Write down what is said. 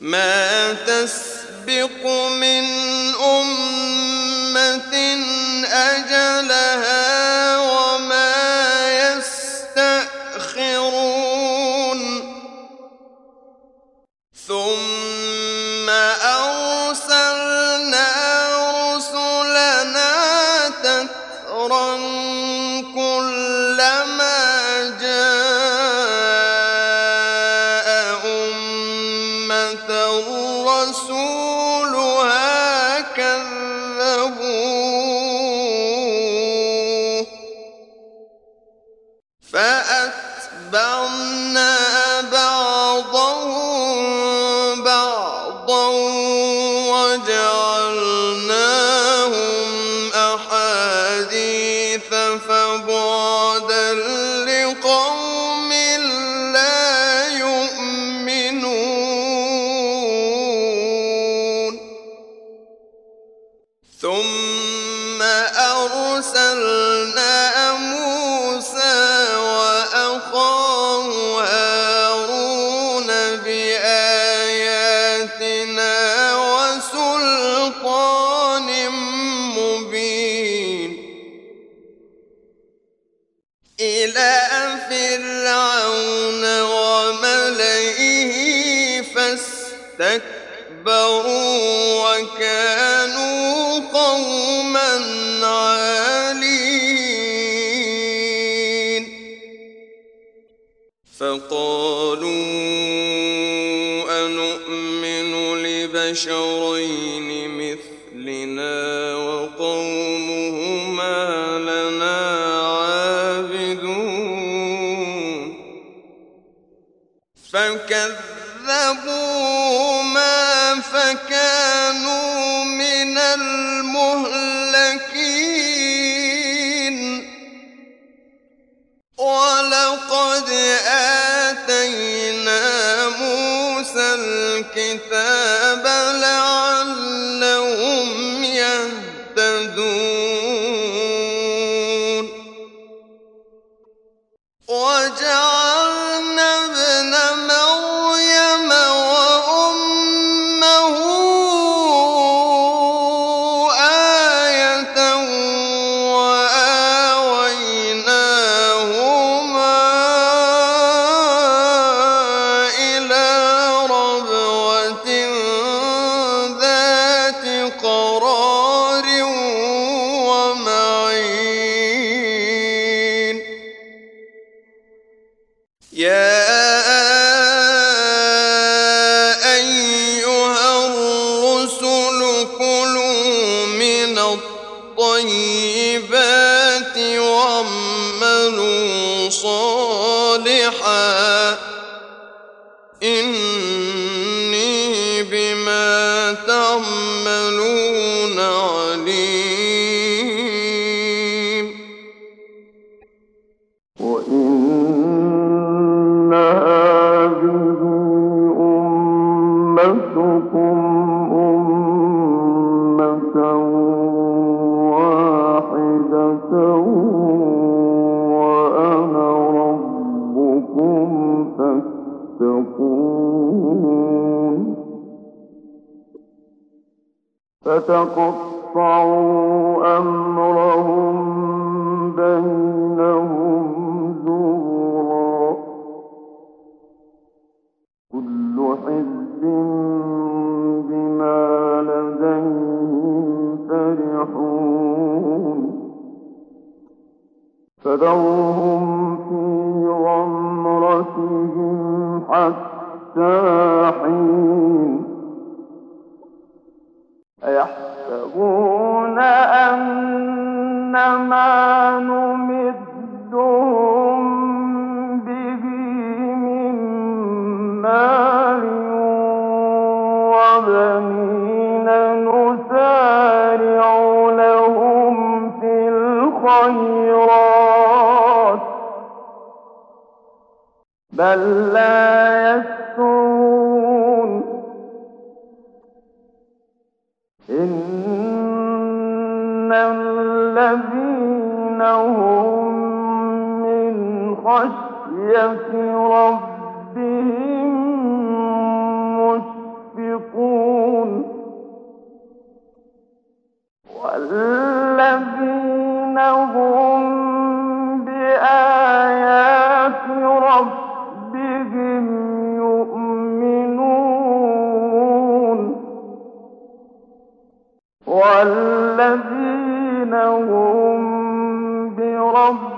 ما تسبق من أمة أجلها وما يستأخرون ثم أرسلنا رسلنا تترى كلما جاء أمة رسولها كذبوه فأتبعنا بعضهم بعضا وجعلناهم أحاديث فبعدا لقوم لا يؤمنون ثم أرسلنا موسى وأخاه هارون بآياتنا وسلطان مبين إلى فرعون وملئه فاستكبروا وكانوا قوما عالين فقالوا أنؤمن لبشرين مثلنا وقومهما لنا عابدون فكذبوهما فكانوا من المهلكين ولقد آتينا موسى الكتاب لعلهم يهتدون وجعلنا ابن مريم وأمه آية وآويناهما إلى ربوة ذات قرار ومعين يا أيها الرسل كلوا من الطيبات واعملوا صالحا إني بما تعملون عليم وإن هذه أمتكم أمة واحدة وأنا ربكم فاتقون فتقطعوا أمرهم بينهم زبرا كل حزب بما لديهم فرحون فذرهم في غمرتهم حتى حين أيحسبون أن ما نمدهم به من مال وبنين نسارع لهم في الخيرات بل لا يشعرون إن الذين هم من خشية ربهم مشفقون والذين هم بربهم